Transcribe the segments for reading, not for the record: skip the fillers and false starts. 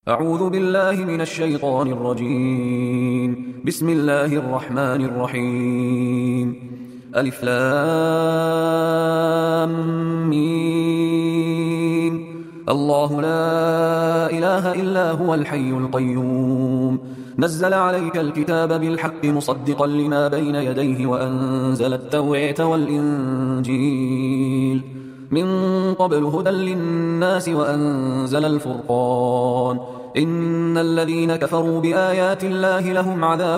أعوذ بالله من الشيطان الرجيم. بسم الله الرحمن الرحيم. ألف لام ميم. الله لا إله إلا هو الحي القيوم، نزل عليك الكتاب بالحق مصدقا لما بين يديه وأنزل التوراة والإنجيل من قبل هدى للناس وأنزل الفرقان. إن الذين كفروا بآيات الله لهم عذاب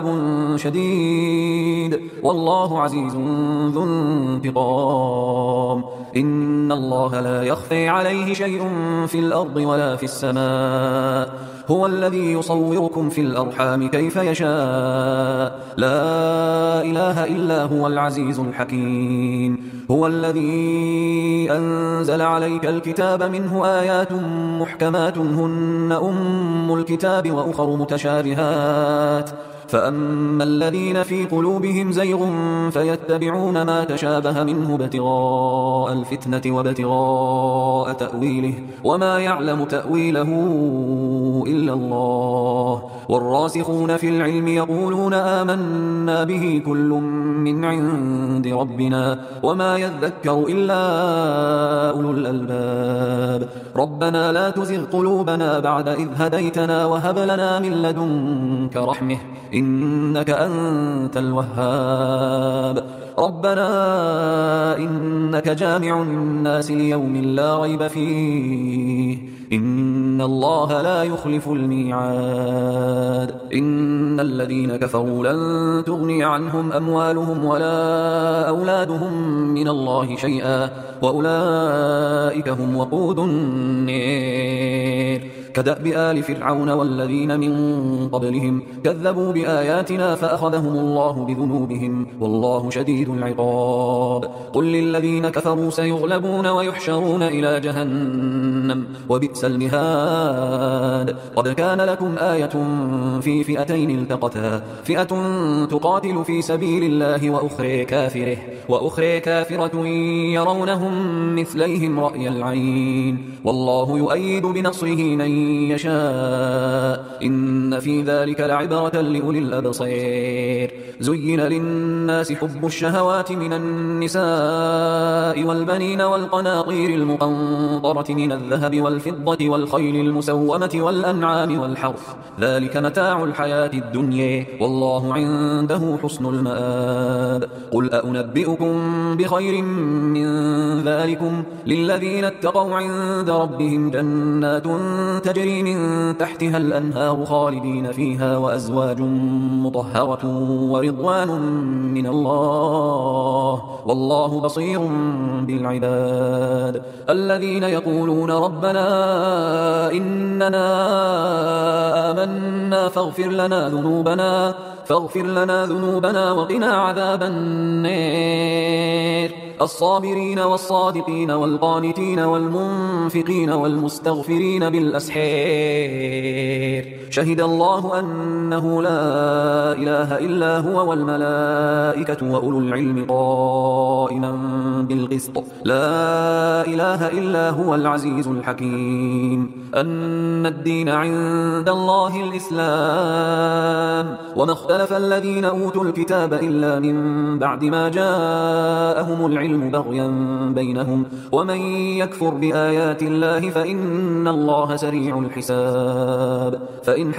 شديد والله عزيز ذو انتقام. إن الله لا يخفي عليه شيء في الأرض ولا في السماء، هو الذي يصوركم في الأرحام كيف يشاء، لا إله إلا هو العزيز الحكيم. هو الذي أنزل عليك الكتاب منه آيات محكمات هن أم الكتاب وأخر متشابهات، فأما الذين في قلوبهم زيغ فيتبعون ما تشابه منه ابتغاء الفتنة وابتغاء تأويله وما يعلم تأويله إلا الله. والراسخون في العلم يقولون آمنا به كل من عند ربنا وما يذكر إلا أولو الألباب. ربنا لا تزغ قلوبنا بعد إذ هديتنا وهب لنا من لدنك رحمة إنك أنت الوهاب. ربنا إنك جامع الناس ليوم لا ريب فيه إن الله لا يخلف الميعاد. إن الذين كفروا لن تغني عنهم أموالهم ولا أولادهم من الله شيئا وأولئك هم وقود النار. كدأب آل فرعون والذين من قبلهم كذبوا بآياتنا فأخذهم الله بذنوبهم والله شديد العقاب. قل للذين كفروا سيغلبون ويحشرون إلى جهنم وبئس المهاد. قد كان لكم آية في فئتين التقتا، فئة تقاتل في سبيل الله وأخرى كافرة يرونهم مثليهم رأي العين والله يؤيد بنصره من يشاء إن في ذلك لعبرة لأولي الأبصار. زين للناس حب الشهوات من النساء والبنين والقناطير المقنطرة من الذهب والفضة والخيل المسومة والأنعام والحرث، ذلك متاع الحياة الدنيا والله عنده حسن المآب. قل أنبئكم بخير من ذلكم للذين اتقوا عند ربهم جنات تجري من تحتها الأنهار خالدين فيها وأزواج مطهرة ورضوان من الله والله بصير بالعباد. الذين يقولون ربنا إننا آمنا فاغفر لنا ذنوبنا وقنا عذاب النار. الصابرين والصادقين والقانتين والمنفقين والمستغفرين بالأسحار. شهد الله أنه لا إله إلا هو والملائكة وأولو العلم قائما بالقسط، لا إله إلا هو العزيز الحكيم. أن الدين عند الله الإسلام وما اختلف الذين أوتوا الكتاب إلا من بعد ما جاءهم العلم بغيا بينهم ومن يكفر بآيات الله فإن الله سريع الحساب. فإن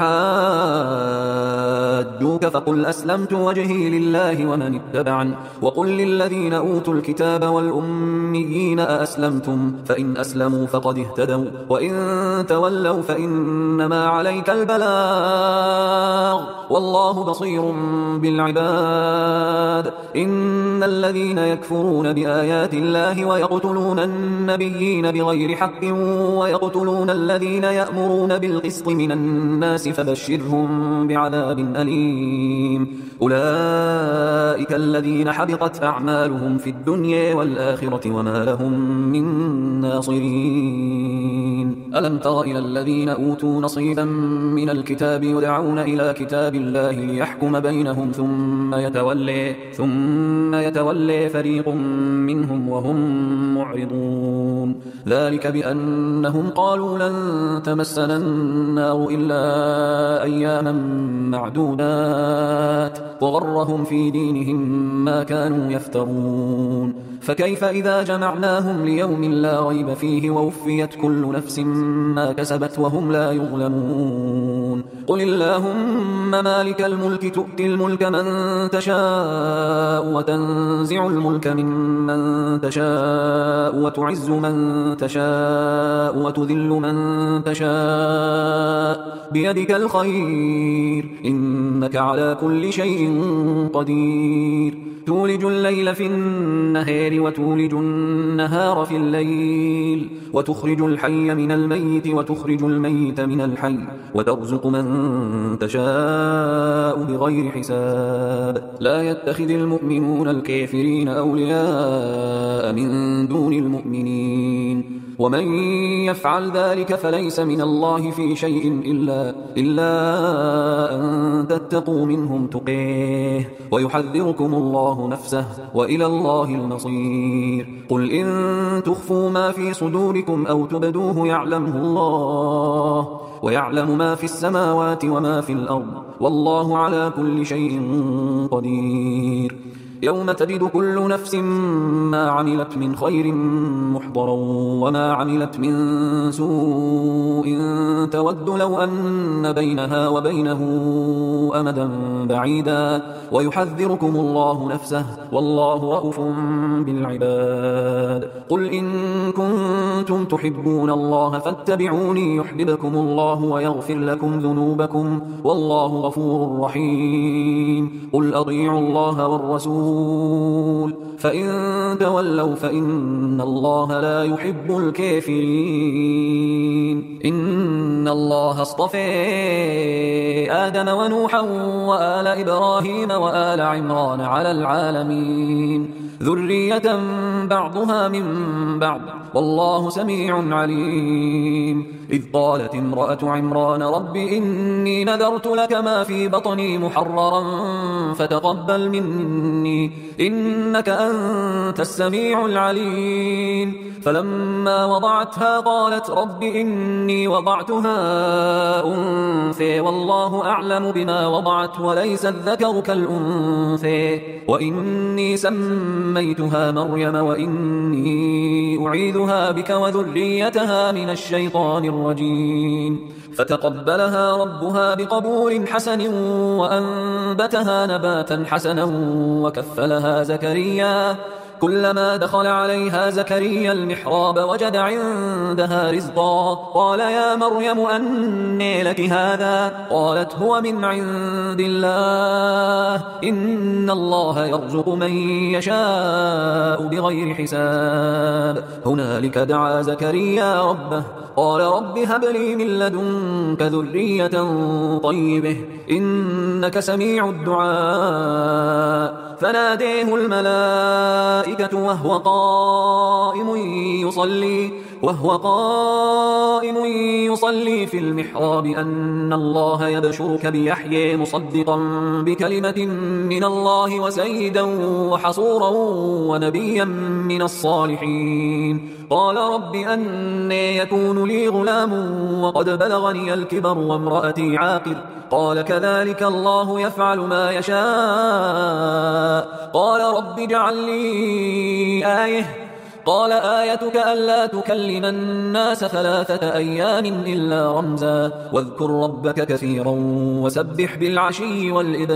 حاجوك فقل أسلمت وجهي لله ومن اتبعن وقل للذين أوتوا الكتاب والأميين أأسلمتم فإن أسلموا فقد اهتدوا وإن تولوا فإنما عليك البلاغ والله بصير بالعباد. إن الذين يكفرون بآيات الله ويقتلون النبيين بغير حق ويقتلون الذين يأمرون بالقسط من الناس فبشرهم بعذاب أليم. أولئك الذين حبطت أعمالهم في الدنيا والآخرة وما لهم من ناصرين. ألم تر إلى الذين أوتوا نصيبا من الكتاب يدعون إلى كتاب الله ليحكم بينهم ثم يتولي فريق منهم وهم معرضون ذلك بأنهم قالوا لن تمسنا النار إلا أياما معدودات وغرهم في دينهم ما كانوا يفترون فكيف إذا جمعناهم ليوم لا ريب فيه ووفيت كل نفس ما كسبت وهم لا يظلمون قل اللهم مالك الملك تؤتي الملك من تشاء وتنزع الملك ممن تشاء وتعز من تشاء وتذل من تشاء بيدك الخير إنك على كل شيء قدير تولج الليل في النهار وتولج النهار في الليل وتخرج الحي من الميت وتخرج الميت من الحي وترزق من تشاء بغير حساب لا يتخذ المؤمنون الكافرين أولياء من دون المؤمنين ومن يفعل ذلك فليس من الله في شيء إلا أن تتقوا منهم تقيه ويحذركم الله نفسه وإلى الله المصير قل إن تخفوا ما في صدوركم أو تبدوه يعلمه الله ويعلم ما في السماوات وما في الأرض والله على كل شيء قدير يوم تجد كل نفس ما عملت من خير محضرا وما عملت من سوء تود لو أن بينها وبينه أمدا بعيدا ويحذركم الله نفسه والله رءوف بالعباد قل إن كنتم تحبون الله فاتبعوني يحببكم الله ويغفر لكم ذنوبكم والله غفور رحيم قل أطيعوا الله والرسول فإن تولوا فإن الله لا يحب الكافرين إن الله اصطفى آدم ونوحا وآل إبراهيم وآل عمران على العالمين ذرية بعضها من بعض والله سميع عليم إذ قالت امرأة عمران رب إني نذرت لك ما في بطني محررا فتقبل مني إنك أنت السميع العليم فلما وضعتها قالت رب إني وضعتها أنثى والله أعلم بما وضعت وليس الذكر كالأنثى وإني سميتها مريم وإني أعيذها بك وذريتها من الشيطان الرجيم فتقبلها ربها بقبول حسن وأنبتها نباتا حسنا وكفلها زكريا كلما دخل عليها زكريا المحراب وجد عندها رزقا قال يا مريم أنى لك هذا قالت هو من عند الله إن الله يرزق من يشاء بغير حساب هنالك دعا زكريا ربه قال رب هب لي من لدنك ذرية طيبة إنك سميع الدعاء فناديه الملائكة وهو قائم يصلي في المحراب أن الله يبشرك بيحيى مصدقا بكلمة من الله وسيدا وحصورا ونبيا من الصالحين قال رب أنى يكون لي غلام وقد بلغني الكبر وامرأتي عاقر قال كذلك الله يفعل ما يشاء قال رب اجعل لي آية قال آيتك ألا تكلم الناس 3 أيام إلا رمزا واذكر ربك كثيرا وسبح بالعشي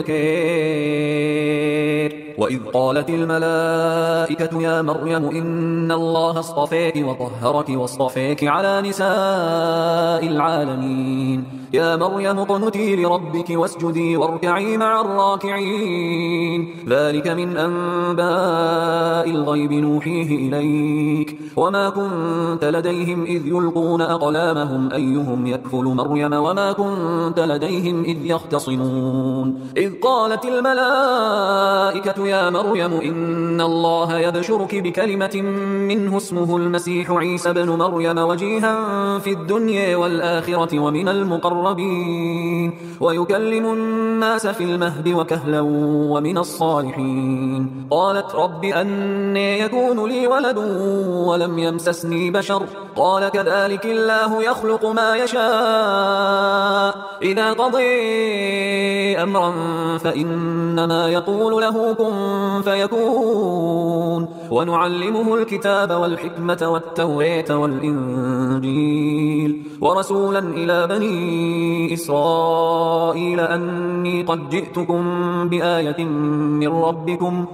والإبكار وإذ قالت الملائكة يا مريم إن الله اصطفاك وطهرك واصطفاك على نساء العالمين يا مريم اقنتي لربك واسجدي واركعي مع الراكعين ذلك من أنباء الغيب نوحيه إليك يهديك وما كنت لديهم إذ يلقون أقلامهم أيهم يكفل مريم وما كنت لديهم إذ يختصمون إذ قالت الملائكة يا مريم إن الله يبشرك بكلمة منه اسمه المسيح عيسى بن مريم وجيها في الدنيا والآخرة ومن المقربين ويكلم الناس في المهد وكهلا ومن الصالحين قالت رب أنى يكون لي ولد ولم يمسسني بشر قال كذلك الله يخلق ما يشاء إذا قضي أمرا فإنما يقول له كن فيكون ونعلمه الكتاب والحكمة والتوراة والإنجيل ورسولا إلى بني إسرائيل أني قد جئتكم بآية من ربكم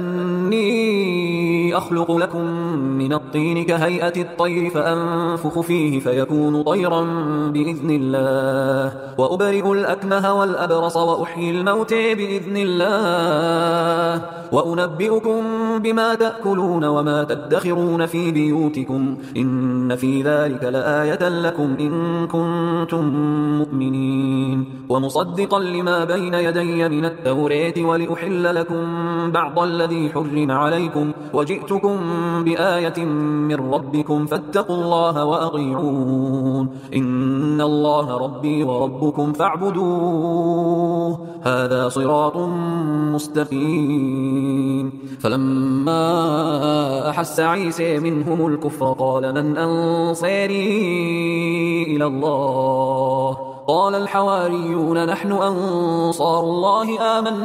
أني أخلق لكم من الطين كهيئة الطير فأنفخ فيه فيكون طيرا بإذن الله وأبرئ الأكمه والأبرص وأحيي الموت بإذن الله وأنبئكم بما تأكلون وما تدخرون في بيوتكم إن في ذلك لآية لكم إن كنتم مؤمنين ومصدقا لما بين يدي من التوراة ولأحل لكم بعض الذي حرم عليكم وجئتكم بآية من ربكم فاتقوا الله وأطيعون إن الله ربي وربكم فاعبدوه هذا صراط مستقيم فلما أحس عيسى منهم الكفر قال من أنصاري إلى الله قال الحواريون نحن أنصار الله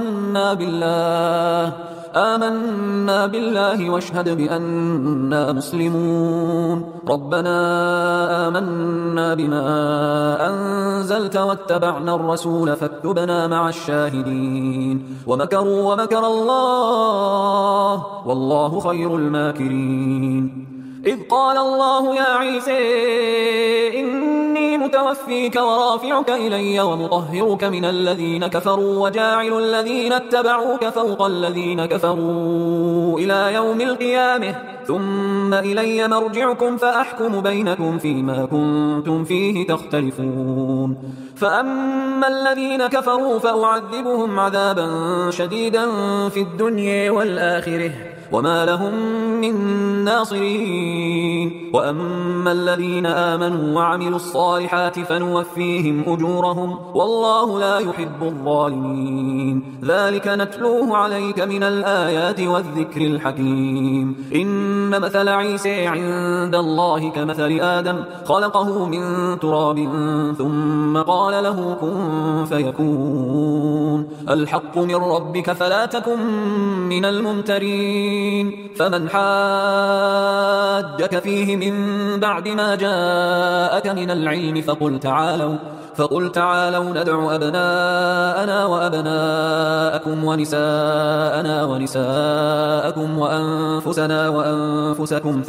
آمنا بالله واشهد بأننا مسلمون ربنا آمنا بما أنزلت واتبعنا الرسول فاكتبنا مع الشاهدين ومكروا ومكر الله والله خير الماكرين إذ قال الله يا عيسى إني متوفيك ورافعك إلي ومطهرك من الذين كفروا وجاعل الذين اتبعوك فوق الذين كفروا إلى يوم القيامة ثم إلي مرجعكم فأحكم بينكم فيما كنتم فيه تختلفون فأما الذين كفروا فأعذبهم عذابا شديدا في الدنيا والآخرة وما لهم من ناصرين وأما الذين آمنوا وعملوا الصالحات فنوفيهم أجورهم والله لا يحب الظالمين ذلك نتلوه عليك من الآيات والذكر الحكيم إن مثل عيسى عند الله كمثل آدم خلقه من تراب ثم قال له كن فيكون الحق من ربك فلا تكن من الممترين فمن حاجك فيه من بعد ما جاءك من العلم فقل تعالوا ندع أبناءنا وأبناءكم ونساءنا ونساءكم وأنفسنا وأنفسكم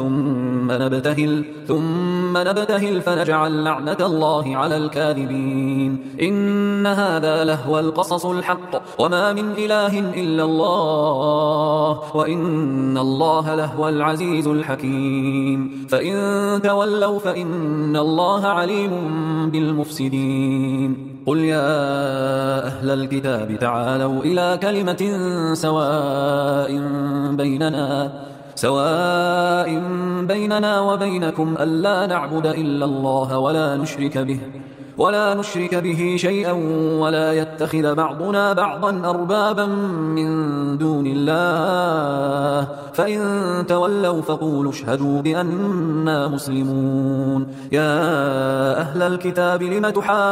ثم نبتهل فنجعل لعنة الله على الكاذبين إن هذا لهو القصص الحق وما من إله إلا الله وإن الله لهو العزيز الحكيم فإن تولوا فإن الله عليم بالمفسدين قل يا أهل الكتاب تعالوا إلى كلمة سواء بيننا وبينكم ألا نعبد إلا الله ولا نشرك به شيئا ولا يتخذ بعضنا بعضا أربابا من دون الله فإن تولوا فقولوا اشهدوا بأننا مسلمون يا أهل الكتاب لم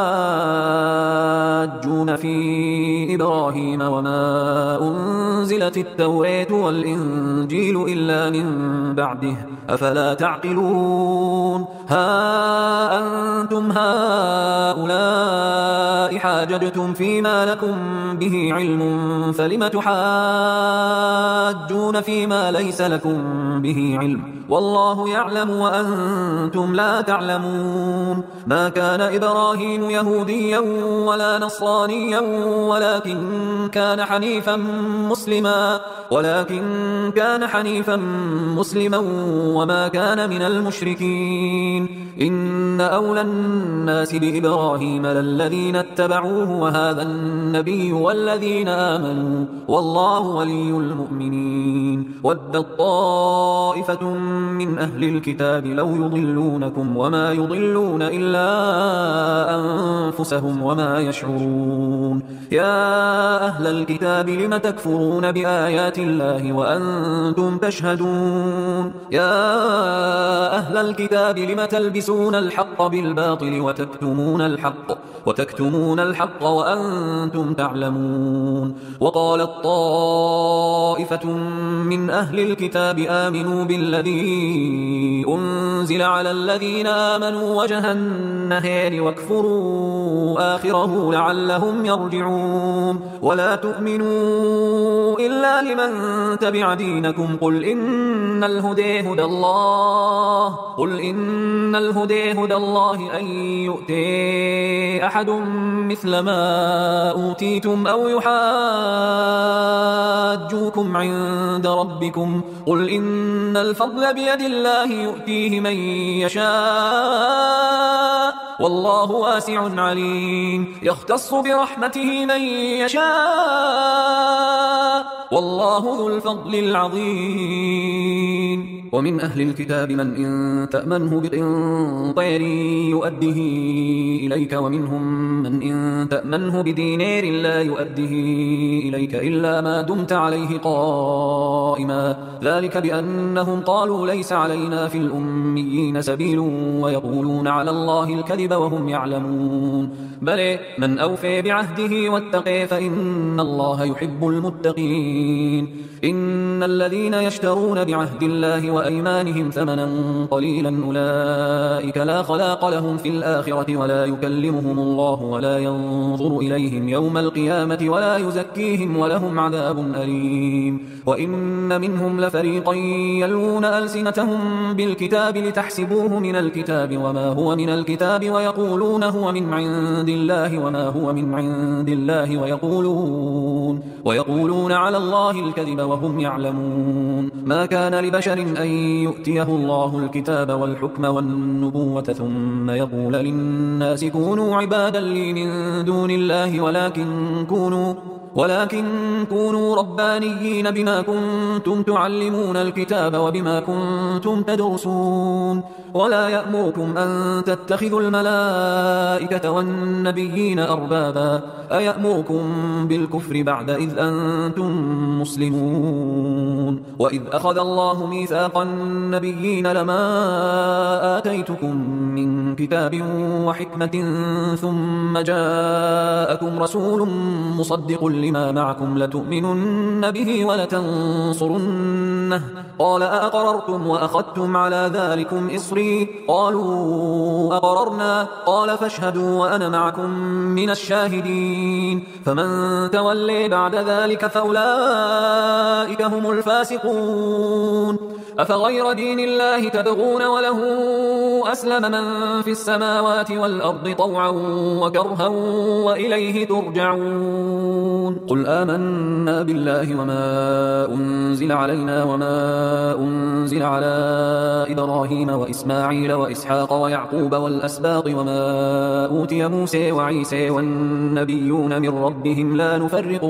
تحاجون في إبراهيم وما أنزلت التوراة والإنجيل إلا من بعده أفلا تعقلون ها أنتم هؤلاء النساء حاججتم فيما لكم به علم فلم تحاجون فيما ليس لكم به علم والله يعلم وأنتم لا تعلمون ما كان إبراهيم يهوديا ولا نصرانيا ولكن كان حنيفا مسلما وما كان من المشركين إن أولى الناس بإبراهيم للذين اتبعوه وهذا النبي والذين آمنوا والله ولي المؤمنين ودت طائفة من أهل الكتاب لو يضلونكم وما يضلون إلا أنفسهم وما يشعرون يا أهل الكتاب لم تكفرون بآيات الله وأنتم تشهدون يا أهل الكتاب لم تلبسون الحق بالباطل وتكتمون الحق وأنتم تعلمون وقالت طائفة من أهل الكتاب آمنوا بالذي أنزل على الذين آمنوا وجه النهار واكفروا آخره لعلهم يرجعون ولا تؤمنوا إلا لمن تبع دينكم قل إن الهدى هدى الله أن يؤتي أحد مثل ما أوتيتم أو يحاجوكم عند ربكم قل إن الفضل بيد الله يؤتيه من يشاء والله واسع عليم يختص برحمته من يشاء والله ذو الفضل العظيم ومن أهل الكتاب من إن تأمنه بقنطير يؤده إليك ومنهم من إن تأمنه بدينار لا يؤده إليك إلا ما دمت عليه قائما ذلك بأنهم قالوا ليس علينا في الأميين سبيل ويقولون على الله الكذب وهم يعلمون بل من أوفي بعهده واتقي فإن الله يحب المتقين إن الذين يشترون بعهد الله وأيمانهم ثمنا قليلا أولئك لا خلاق لهم في الآخرة ولا يكلمهم الله ولا ينظر إليهم يوم القيامة ولا يزكيهم ولهم عذاب أليم وإن منهم لفريقا يلوون ألسنتهم بالكتاب لتحسبوه من الكتاب وما هو من الكتاب ويقولون هو من عند الله وما هو من عند الله ويقولون على الله الكذب وهم يعلمون ما كان لبشر أن يؤتيه الله الكتاب والحكم والنبوة ثم يقول للناس كونوا عبادا لي من دون الله ولكن كونوا ربانيين بما كنتم تعلمون الكتاب وبما كنتم تدرسون ولا يأمركم أن تتخذوا الملائكة والنبيين أربابا أيأمركم بالكفر بعد إذ أنتم مسلمون وإذ أخذ الله ميثاق النبيين لما آتيتكم من كتاب وحكمة ثم جاءكم رسول مصدق لما معكم لتؤمنن به ولتنصرنه قال أأقررتم وأخذتم على ذلكم إصري قالوا أقررنا قال فاشهدوا وأنا معكم من الشاهدين فمن تولي بعد ذلك فأولئك هم الفاسقون أفغير دين الله تبغون وله أسلم من في السماوات والأرض طوعا وكرها وإليه ترجعون قل آمنا بالله وما أنزل علينا وما أنزل على إبراهيم وإسماعيل وإسحاق ويعقوب والأسباط وما أوتي موسى وعيسى والنبيون من ربهم لا نفرق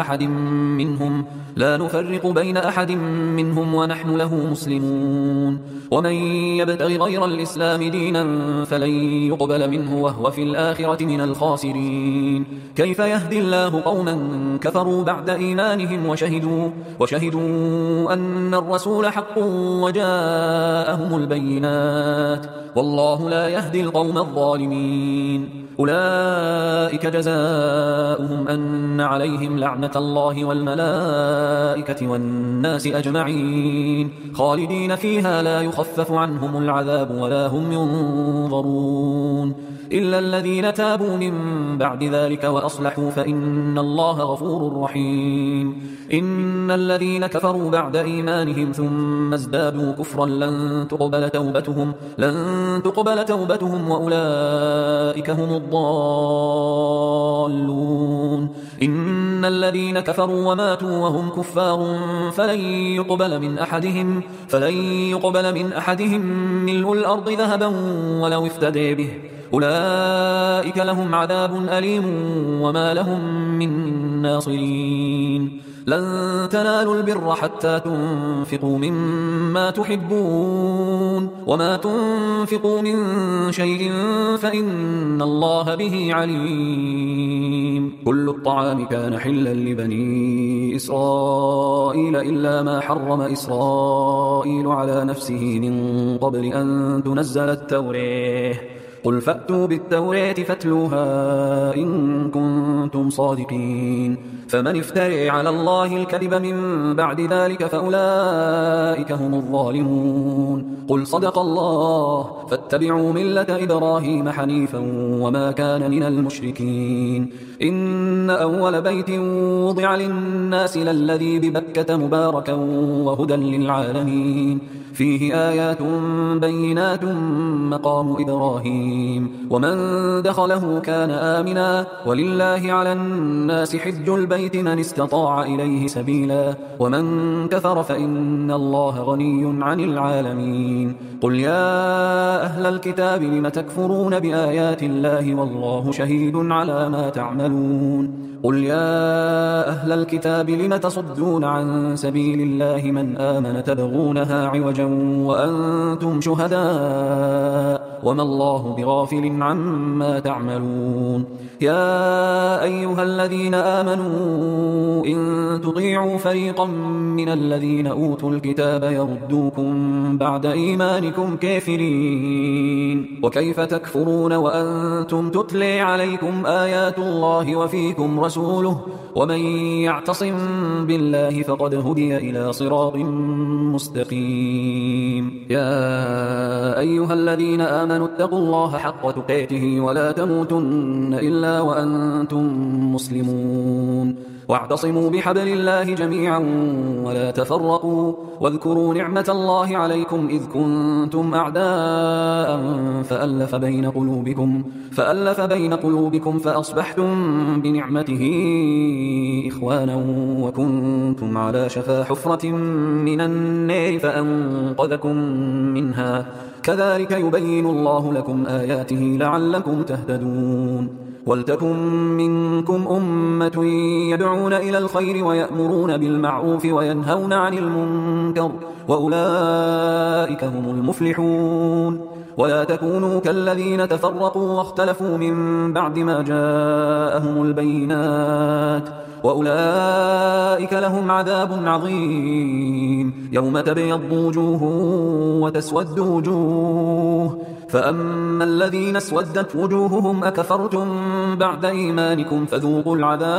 بين أحد منهم ونحن له مسلمون ومن يبتغي غير الإسلام دينا فلن يقبل منه وهو في الآخرة من الخاسرين كيف يهدي الله قوما كفروا بعد إيمانهم وشهدوا أن الرسول حق وجاءهم البينات والله لا يهدي القوم الظالمين أولئك جزاؤهم أن عليهم لعنة الله والملائكة والناس أجمعين خالدين فيها لا يخفف عنهم العذاب ولا هم ينظرون إلا الذين تابوا من بعد ذلك وأصلحوا فإن الله غفور رحيم. إن الذين كفروا بعد إيمانهم ثم ازدادوا كفرا لن تقبل توبتهم وأولئك هم الضالون. إن الذين كفروا وماتوا وهم كفار فلن يقبل من أحدهم ملء الأرض ذهبا ولو افتدي به، أولئك لهم عذاب أليم وما لهم من ناصرين. لن تنالوا البر حتى تنفقوا مما تحبون وما تنفقوا من شيء فإن الله به عليم. كل الطعام كان حلا لبني إسرائيل إلا ما حرم إسرائيل على نفسه من قبل أن تنزل التوراة. قل فأتوا بالتوراة فاتلوها إن كنتم صادقين. فمن افتري على الله الكذب من بعد ذلك فأولئك هم الظالمون. قل صدق الله فاتبعوا ملة إبراهيم حنيفا وما كان من المشركين. إن أول بيت وضع للناس للذي ببكة مباركا وهدى للعالمين، فيه آيات بينات مقام إبراهيم ومن دخله كان آمنا، ولله على الناس حج البيت من استطاع إليه سبيلا، ومن كفر فإن الله غني عن العالمين. قل يا أهل الكتاب لم تكفرون بآيات الله والله شهيد على ما تعملون. قل يا أهل الكتاب لم تصدون عن سبيل الله من آمن تبغونها عوجا وأنتم شهداء وما الله بغافل عما تعملون. يا أيها الذين آمنوا إن تطيعوا فريقا من الذين أوتوا الكتاب يردوكم بعد إيمانكم كافرين، وكيف تكفرون وأنتم تتلي عليكم آيات الله وفيكم رسوله، ومن يعتصم بالله فقد هدي إلى صراط مستقيم. يا أيها الذين آمنوا اتقوا الله حق تقاته ولا تموتن إلا وأنتم مسلمون، واعتصموا بحبل الله جميعا ولا تفرقوا، واذكروا نعمة الله عليكم إذ كنتم أعداء فألف بين قلوبكم فأصبحتم بنعمته إخوانا وكنتم على شفا حفرة من النار فأنقذكم منها، كذلك يبين الله لكم آياته لعلكم تهتدون. ولتكن منكم أمة يدعون إلى الخير ويأمرون بالمعروف وينهون عن المنكر وأولئك هم المفلحون. ولا تكونوا كالذين تفرقوا واختلفوا من بعد ما جاءهم البينات وأولئك لهم عذاب عظيم. يوم تبيض وجوه وتسود وجوه، فأما الذين اسودت وجوههم أكفرتم بعد إيمانكم فذوقوا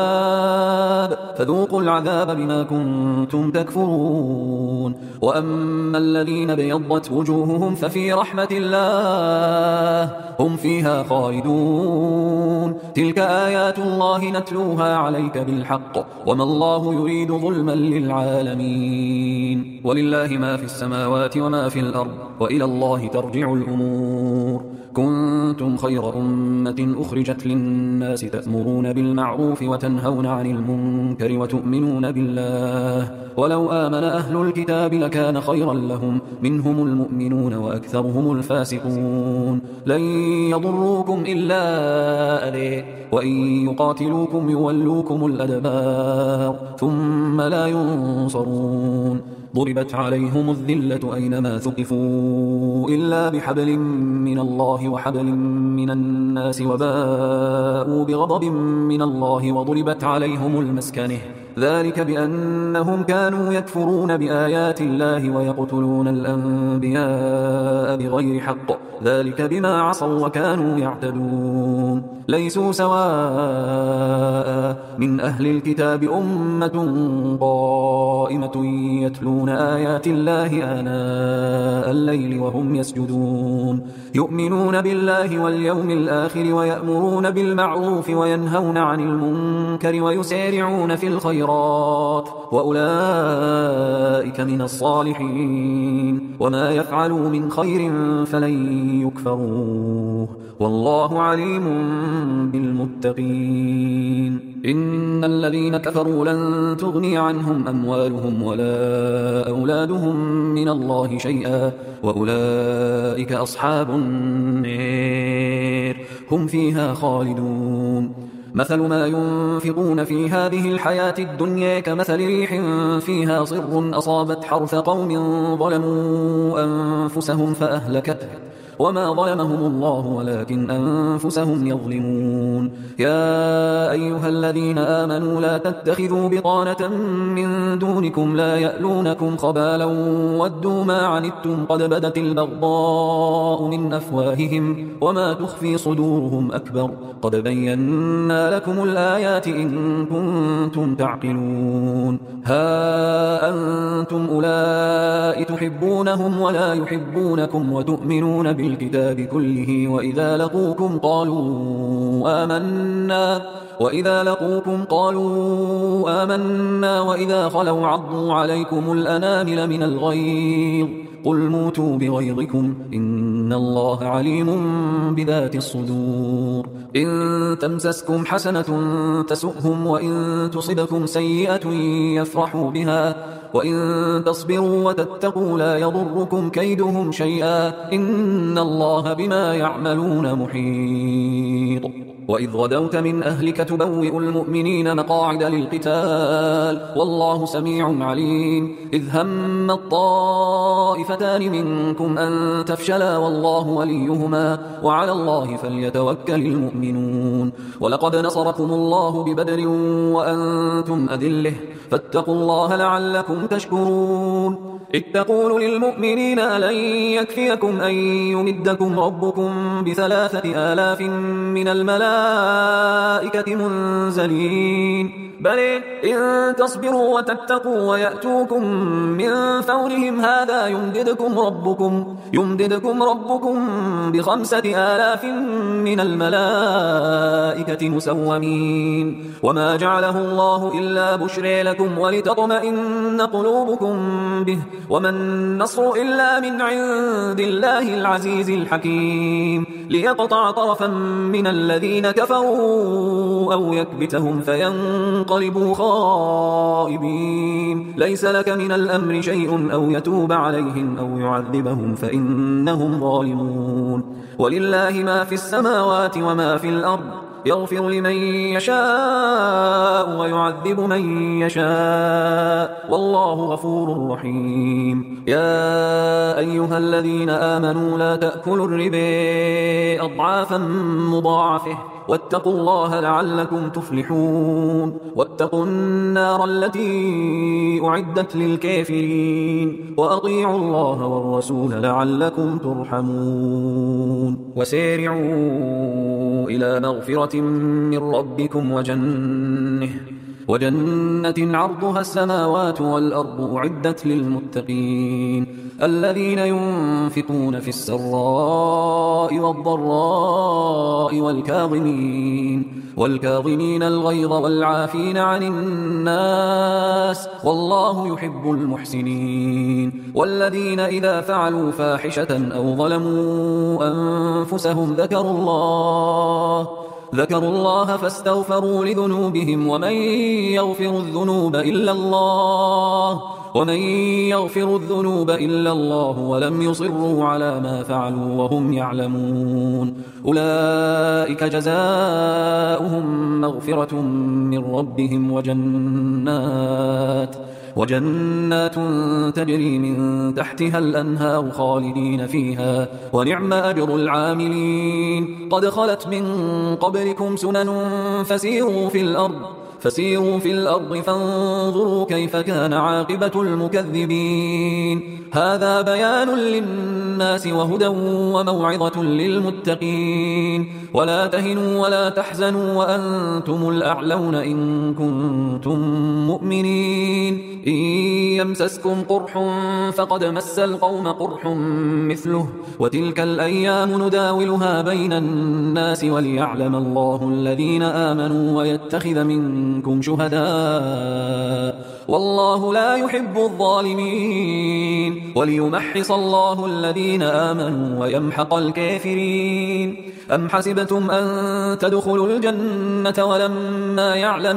العذاب بما كنتم تكفرون. وأما الذين بيضت وجوههم ففي رحمة الله هم فيها خالدون. تلك آيات الله نتلوها عليك بالحق وما الله يريد ظلما للعالمين. ولله ما في السماوات وما في الأرض وإلى الله ترجع الأمور. كنتم خير أمة أخرجت للناس تأمرون بالمعروف وتنهون عن المنكر وتؤمنون بالله، ولو آمن أهل الكتاب لكان خيرا لهم، منهم المؤمنون وأكثرهم الفاسقون. لن يضروكم إلا أذى وإن يقاتلوكم يولوكم الأدبار ثم لا ينصرون. ضربت عليهم الذلة أينما ثقفوا إلا بحبل من الله وحبل من الناس وباءوا بغضب من الله وضربت عليهم المسكنة، ذلك بأنهم كانوا يكفرون بآيات الله ويقتلون الأنبياء بغير حق، ذلك بما عصوا وكانوا يعتدون. ليسوا سواء من أهل الكتاب أمة قائمة يتلون آيات الله آناء الليل وهم يسجدون يؤمنون بالله واليوم الآخر ويأمرون بالمعروف وينهون عن المنكر ويسارعون في الخيرات وأولئك من الصالحين وما يفعلوا من خير فلن يكفروه والله عليم بالمتقين إن الذين كفروا لن تغني عنهم أموالهم ولا أولادهم من الله شيئا وأولئك أصحاب النار هم فيها خالدون مثل ما ينفقون في هذه الحياة الدنيا كمثل ريح فيها صر أصابت حرث قوم ظلموا أنفسهم فأهلكته وما ظلمهم الله ولكن أنفسهم يظلمون يا أيها الذين آمنوا لا تتخذوا بطانة من دونكم لا يألونكم خبالا ودوا ما عنتم قد بدت البغضاء من أفواههم وما تخفي صدورهم أكبر قد بينا لكم الآيات إن كنتم تعقلون ها أنتم أولئك تحبونهم ولا يحبونكم وتؤمنون بالكتاب كله وإذا لقوكم قالوا آمنا وإذا خلوا عضوا عليكم الأنامل من الغيظ قل موتوا بغيظكم إن الله عليم بذات الصدور إن تمسسكم حسنة تسؤهم وإن تصبكم سيئة يفرحوا بها وإن تصبروا وتتقوا لا يضركم كيدهم شيئا إن الله بما يعملون محيط وإذ غدوت من أهلك تبوئ المؤمنين مقاعد للقتال والله سميع عليم إذ هم الطائفتان منكم أن تفشلا والله وليهما وعلى الله فليتوكل المؤمنون ولقد نصركم الله ببدر وأنتم أذلة فاتقوا الله لعلكم تشكرون إذ تقول للمؤمنين ألن يكفيكم أن يمدكم ربكم ب3,000 من الملائكة منزلين بل إن تصبروا وتتقوا ويأتوكم من فورهم هذا يمددكم ربكم ب5,000 من الملائكة مسومين وما جعله الله إلا بشرى لكم ولتطمئن قلوبكم به وما النصر إلا من عند الله العزيز الحكيم ليقطع طرفا من الذين كفروا أو يكبتهم فينقلبوا خائبين ليس لك من الأمر شيء أو يتوب عليهم أو يعذبهم فإنهم ظالمون ولله ما في السماوات وما في الأرض يغفر لمن يشاء ويعذب من يشاء والله غفور رحيم يا أيها الذين آمنوا لا تأكلوا الربا أضعافا مضاعفة واتقوا الله لعلكم تفلحون واتقوا النار التي أعدت للكافرين وأطيعوا الله والرسول لعلكم ترحمون وسارعوا إلى مغفرة من ربكم وجنة عرضها السماوات والأرض أعدت للمتقين الذين ينفقون في السراء والضراء والكاظمين الغيظ والعافين عن الناس والله يحب المحسنين والذين إذا فعلوا فاحشة أو ظلموا أنفسهم ذكروا الله فاستغفروا لذنوبهم ومن يغفر الذنوب إلا الله ولم يصروا على ما فعلوا وهم يعلمون أولئك جزاؤهم مغفرة من ربهم وجنات تجري من تحتها الأنهار خالدين فيها ونعم أجر العاملين قد خلت من قبلكم سنن فسيروا في الأرض فانظروا كيف كان عاقبة المكذبين هذا بيان للناس وهدى وموعظة للمتقين. ولا تهنوا ولا تحزنوا وأنتم الأعلون إن كنتم مؤمنين. إن يمسسكم قرح فقد مس القوم قرح مثله وتلك الأيام نداولها بين الناس وليعلم الله الذين آمنوا ويتخذ منكم شهداء والله لا يحب الظالمين وليمحص الله الذين آمنوا ويمحق الكافرين. أم حسبتم أن تدخلوا الجنة ولما يعلم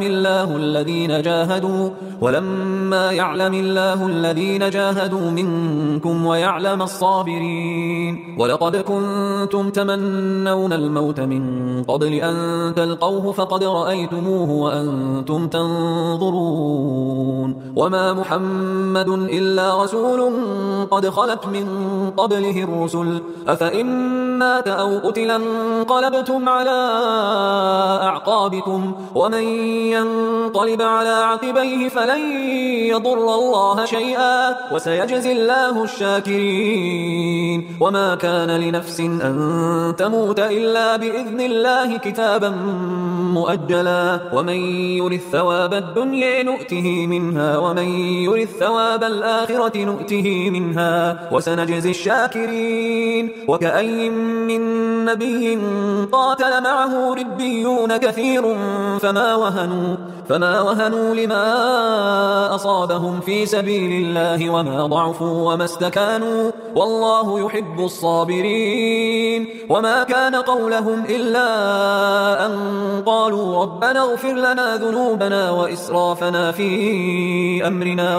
الله الذين جاهدوا منكم ويعلم الصابرين. ولقد كنتم تمنون الموت من قبل أن تلقوه فقد رأيتموه وأنتم تنظرون. وما محمد إلا رسول قد خلت من قبله الرسل أفإن مات أو قتلا انقلبتم على أعقابكم ومن ينقلب على عقبيه فلن يضر الله شيئا وسيجزي الله الشاكرين. وما كان لنفس أن تموت إلا بإذن الله كتابا مؤجلا ومن يرث ثواب الدنيا نؤته منها ومن يرث ثواب الآخرة نؤته منها وسنجزي الشاكرين. وكأي من نبي قاتل معه ربيون كثير فما وهنوا لما أصابهم في سبيل الله وما ضعفوا وما استكانوا والله يحب الصابرين. وما كان قولهم إلا أن قالوا ربنا اغفر لنا ذنوبنا وإسرافنا في أمرنا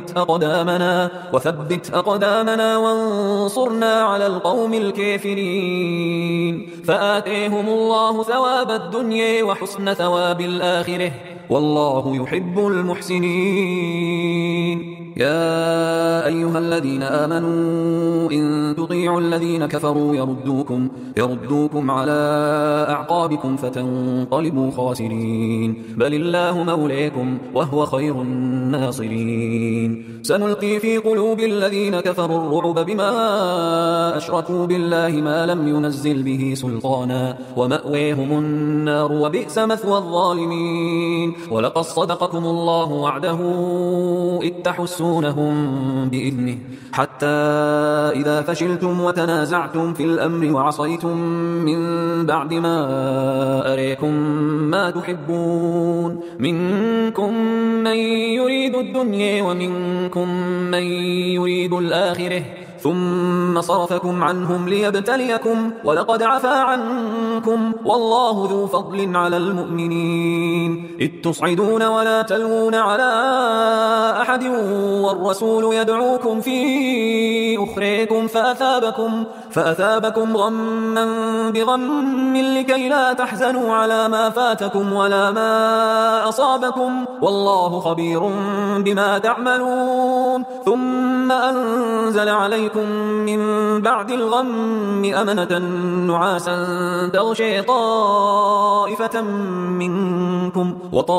وثبت أقدامنا وانصرنا على القوم الكافرين. فآتيهم الله ثواب الدنيا وحسن ثواب الآخرة والله يحب المحسنين. يا أيها الذين آمنوا إن تطيعوا الذين كفروا يردوكم على أعقابكم فتنقلبوا خاسرين بل الله مولاكم وهو خير الناصرين. سنلقي في قلوب الذين كفروا الرعب بما أشركوا بالله ما لم ينزل به سلطانا ومأويهم النار وبئس مثوى الظالمين. ولقد صدقكم الله وعده إذ تحسونهم بإذنه حتى إذا فشلتم وتنازعتم في الأمر وعصيتم من بعد ما أريكم ما تحبون منكم من يريد الدنيا ومنكم من يريد الآخرة ثم صرفكم عنهم ليبتليكم ولقد عفا عنكم والله ذو فضل على المؤمنين. إذ تصعدون ولا تلوون على أحد والرسول يدعوكم في أخريكم فأثابكم غما بغم لكي لا تحزنوا على ما فاتكم ولا ما أصابكم والله خبير بما تعملون. ثم أنزل عليكم من بعد الغم أمنة نعاسا تغشي طائفة منكم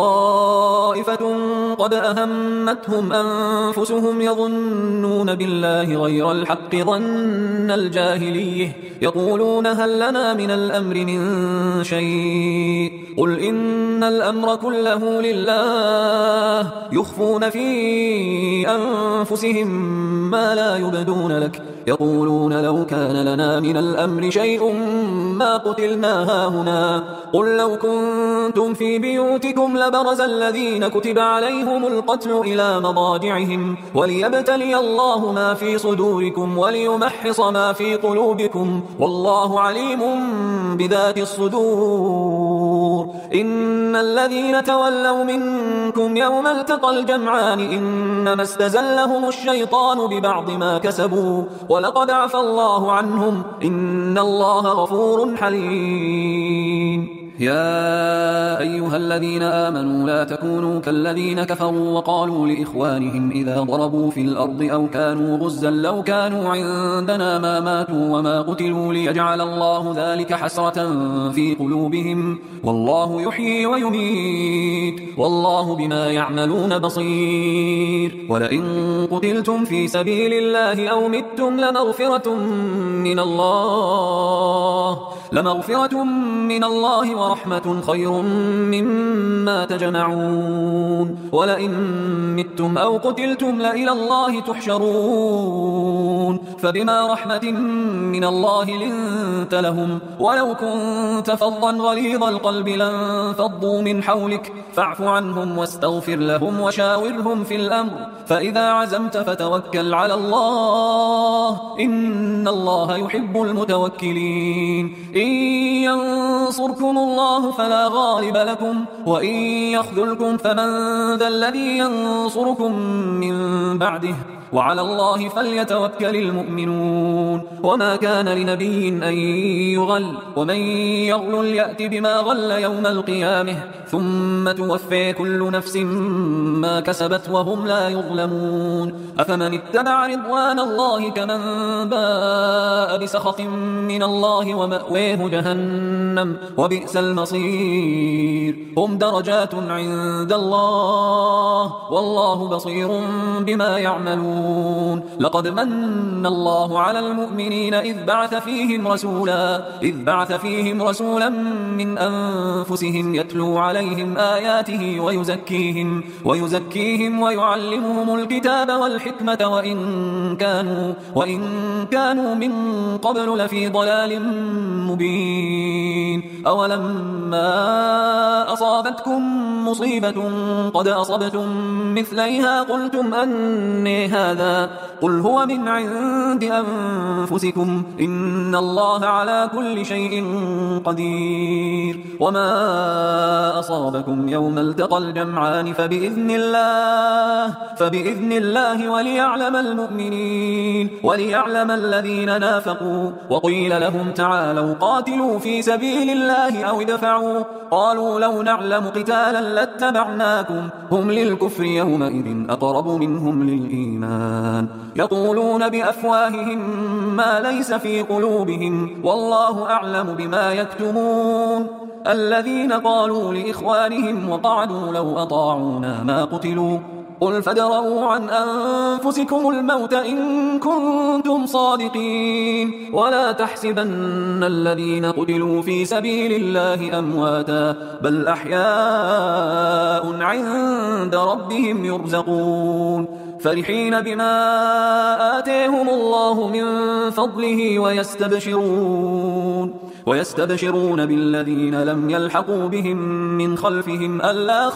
وطائفة قد أهمتهم أنفسهم يظنون بالله غير الحق ظن الجاهلية يقولون هل لنا من الأمر من شيء قل إن الأمر كله لله يخفون في أنفسهم ما لا يبدون لك يقولون لو كان لنا من الأمر شيء ما قتلنا هاهنا قل لو كنتم في بيوتكم لبرز الذين كتب عليهم القتل إلى مضاجعهم وليبتلي الله ما في صدوركم وليمحص ما في قلوبكم والله عليم بذات الصدور. إن الذين تولوا منكم يوم التقى الجمعان إنما استزلهم الشيطان ببعض ما كسبوا ولقد عفى الله عنهم إن الله غفور حليم. يا أيها أيها الذين آمنوا لا تكونوا كالذين كفروا وقالوا لإخوانهم إذا ضربوا في الأرض أو كانوا غزا لو كانوا عندنا ما ماتوا وما قتلوا ليجعل الله ذلك حسرة في قلوبهم والله يحيي ويميت والله بما يعملون بصير. ولئن قتلتم في سبيل الله أو متم لمغفرة من الله ورحمة خير مما تجمعون. ولئن متم أو قتلتم لإلى الله تحشرون. فبما رحمة من الله لنت لهم ولو كنت فظا غليظ القلب لانفضوا من حولك فاعف عنهم واستغفر لهم وشاورهم في الأمر فإذا عزمت فتوكل على الله إن الله يحب المتوكلين. إن ينصركم الله فلا غالب لكم وإن يخذلكم فمن ذا الذي ينصركم من بعده وعلى الله فليتوكل المؤمنون. وما كان لنبي أن يغل ومن يغل يأت بما غل يوم القيامة ثم توفي كل نفس ما كسبت وهم لا يظلمون. أفمن اتبع رضوان الله كمن باء بسخط من الله ومأويه جهنم وبئس المصير. هم درجات عند الله والله بصير بما يعملون. لقد من الله على المؤمنين إذ بعث فيهم رسولا من أنفسهم يتلو عليهم آياته ويزكيهم ويعلمهم الكتاب والحكمة وإن كانوا من قبل لفي ضلال مبين. أولما أصابتكم مصيبة قد أصبتم مثليها قلتم أني هذا قل هو من عند أنفسكم إن الله على كل شيء قدير. وما أصابكم يوم التقى الجمعان فبإذن الله وليعلم المؤمنين وليعلم الذين نافقوا. وقيل لهم تعالوا قاتلوا في سبيل الله أو ادفعوا قالوا لو نعلم قتالا لاتبعناكم هم للكفر يومئذ أقرب منهم للإيمان يقولون بأفواههم ما ليس في قلوبهم والله أعلم بما يكتمون. الذين قالوا لإخوانهم وقعدوا لو أطاعونا ما قتلوا قل فادرءوا عن أنفسكم الموت إن كنتم صادقين. ولا تحسبن الذين قتلوا في سبيل الله أمواتا بل أحياء عند ربهم يرزقون فرحين بما آتيهم الله من فضله ويستبشرون بالذين لم يلحقوا بهم من خلفهم ألا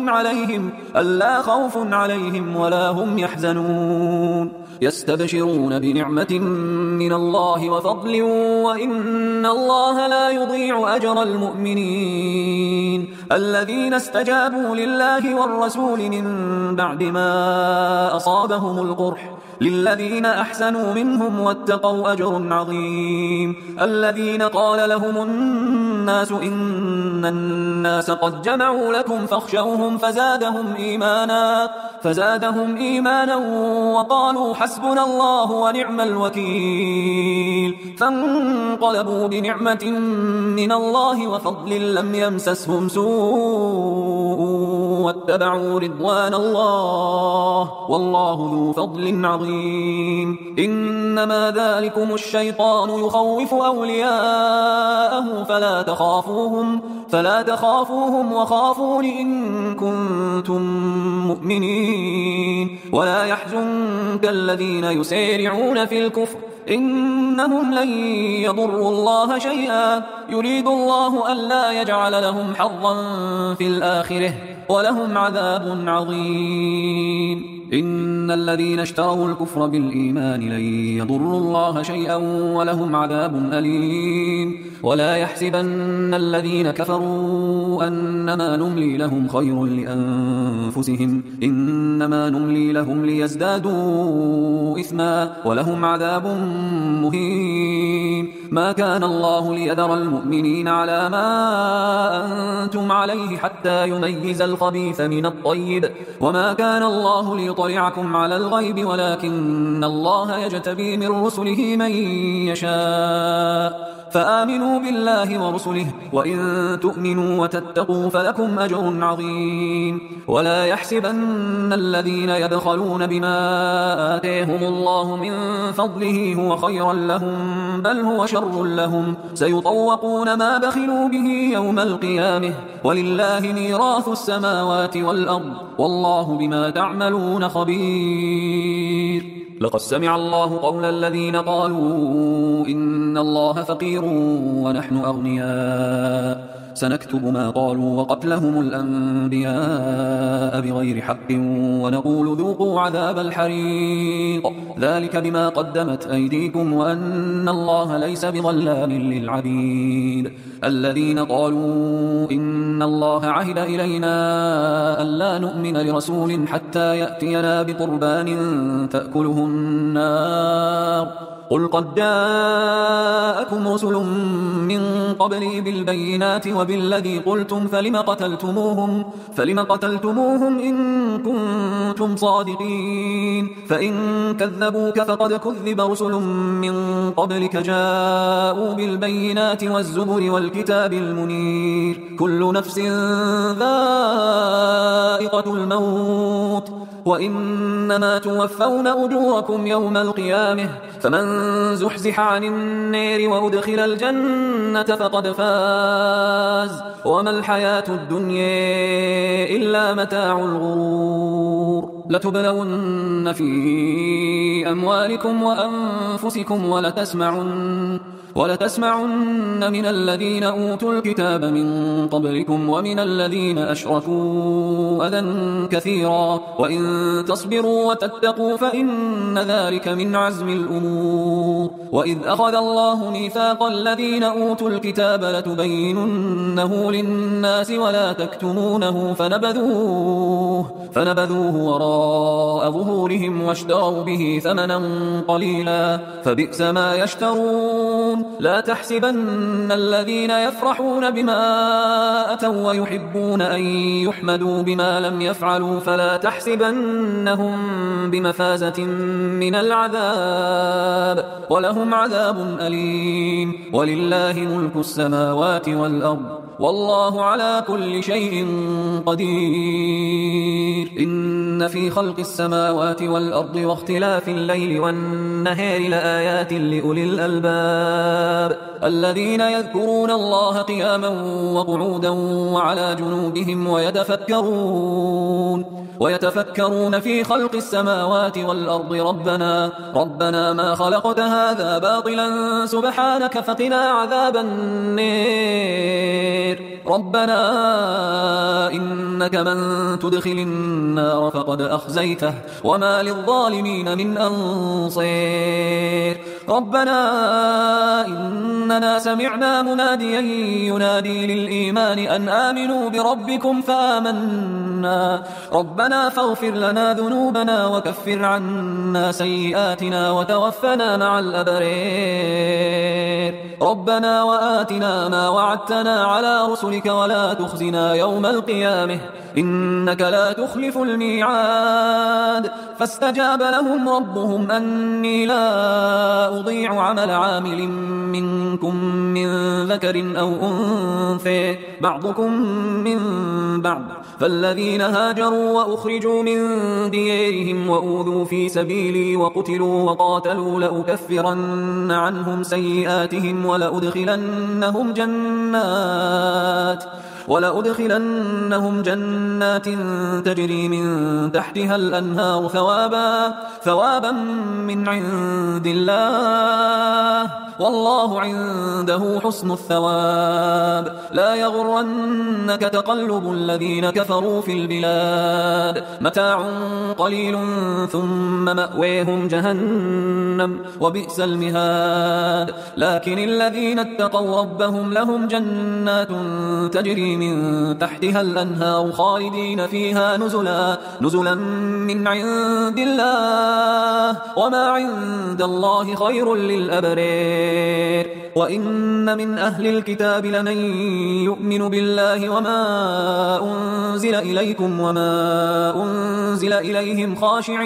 خوف عليهم ولا هم يحزنون. يستبشرون بنعمة من الله وفضل وإن الله لا يضيع أجر المؤمنين الذين استجابوا لله والرسول من بعد ما أصابهم القرح للذين أحسنوا منهم واتقوا أجر عظيم. الذين قال لهم الناس إن الناس قد جمعوا لكم فاخشوهم فزادهم إيمانا وقالوا حسبنا الله ونعم الوكيل. فانقلبوا بنعمة من الله وفضل لم يمسسهم سوء واتبعوا رضوان الله والله ذو فضل عظيم. إنما ذلكم الشيطان يخوف أولياءه فلا تخافوهم وخافون إن كنتم مؤمنين. ولا يحزنك الذين يسارعون في الكفر إنهم لن يضروا الله شيئا يريد الله ألا يجعل لهم حظا في الآخرة ولهم عذاب عظيم. إن الذين اشتروا الكفر بالإيمان لن يضروا الله شيئا ولهم عذاب أليم. ولا يحسبن الذين كفروا أنما نملي لهم خير لأنفسهم إنما نملي لهم ليزدادوا إثما ولهم عذاب مهين. ما كان الله ليذر المؤمنين على ما أنتم عليه حتى يميز الخبيث من الطيب، وما كان الله ليطلعكم على الغيب ولكن الله يجتبي من رسله من يشاء، فآمنوا بالله ورسله، وإن تؤمنوا وتتقوا فلكم أجر عظيم. ولا يحسبن الذين يبخلون بما آتيهم الله من فضله هو خيرا لهم، بل هو شر لهم، سيطوقون ما بخلوا به يوم القيامة، ولله ميراث السماوات والأرض، والله بما تعملون خبير. لقد سمع الله قول الذين قالوا إن الله فقير ونحن أغنياء، سنكتب ما قالوا وقتلهم الأنبياء بغير حق ونقول ذوقوا عذاب الحريق، ذلك بما قدمت أيديكم وأن الله ليس بظلام للعبيد. الذين قالوا إن الله عهد إلينا ألا نؤمن لرسول حتى يأتينا بقربان تأكله النار، قل قد جاءكم رسل من قبلي بالبينات وبالذي قلتم فلم قتلتموهم إن كنتم صادقين، فإن كذبوك فقد كذب رسل من قبلك جاءوا بالبينات والزبر والكتاب المنير، كل نفس ذائقة الموت وإنما توفون أجوركم يوم القيامة، فمن زحزح عن النار وأدخل الجنة فقد فاز، وما الحياة الدنيا إلا متاع الغرور. لتبلون في أموالكم وأنفسكم ولتسمعن من الذين أوتوا الكتاب من قبلكم ومن الذين أشركوا أذى كثيرا، وإن تصبروا وتتقوا فإن ذلك من عزم الأمور. وإذ أخذ الله ميثاق الذين أوتوا الكتاب لتبيننه للناس ولا تكتمونه فنبذوه وراء ظهورهم واشتروا به ثمنا قليلا، فبئس ما يشترون. لا تحسبن الذين يفرحون بما أتوا ويحبون أن يحمدوا بما لم يفعلوا فلا تحسبنهم بمفازة من العذاب، ولهم عذاب أليم. ولله ملك السماوات والأرض، والله على كل شيء قدير. إن في خلق السماوات والأرض واختلاف الليل والنهار لآيات لأولي الألباب، الذين يذكرون الله قياما وقعودا وعلى جنوبهم ويتفكرون في خلق السماوات والأرض ربنا ما خلقت هذا باطلا سبحانك فقنا عذاب النار، ربنا إنك من تدخل النار فقد أخزيته وما للظالمين من أنصير، ربنا إننا سمعنا مناديا ينادي للإيمان أن آمنوا بربكم فآمنا، ربنا فاغفر لنا ذنوبنا وكفر عنا سيئاتنا وتوفنا مع الأبرار، ربنا وآتنا ما وعدتنا على رسلك ولا تخزنا يوم القيامة إنك لا تخلف الميعاد. فاستجاب لهم ربهم أني لا أضيع عمل عامل منكم من ذكر أو أنثى بعضكم من بعض، فالذين هاجروا وأخرجوا من ديارهم وأوذوا في سبيلي وقتلوا وقاتلوا لأكفرن عنهم سيئاتهم ولأدخلنهم جنات تجري من تحتها الأنهار ثوابا من عند الله، والله عنده حسن الثواب. لا يغرنك تقلب الذين كفروا في البلاد، متاع قليل ثم مأويهم جهنم وبئس المهاد. لكن الذين اتقوا ربهم لهم جنات تجري من تحتها الأنهار خالدين فيها نزلا من عند الله، وما عند الله خير للأبرار. وإن من أهل الكتاب لمن يؤمن بالله وما أنزل إليكم وما أنزل إليهم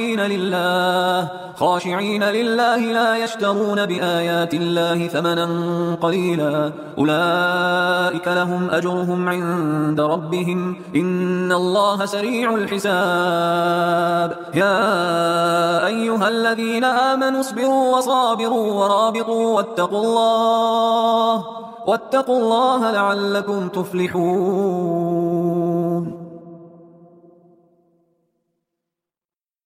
خاشعين لله لا يشترون بآيات الله ثمنا قليلا أولئك لهم أجرهم عند ربهم إن الله سريع الحساب يا أيها الذين آمنوا اصبروا وصابروا ورابطوا واتقوا الله لعلكم تفلحون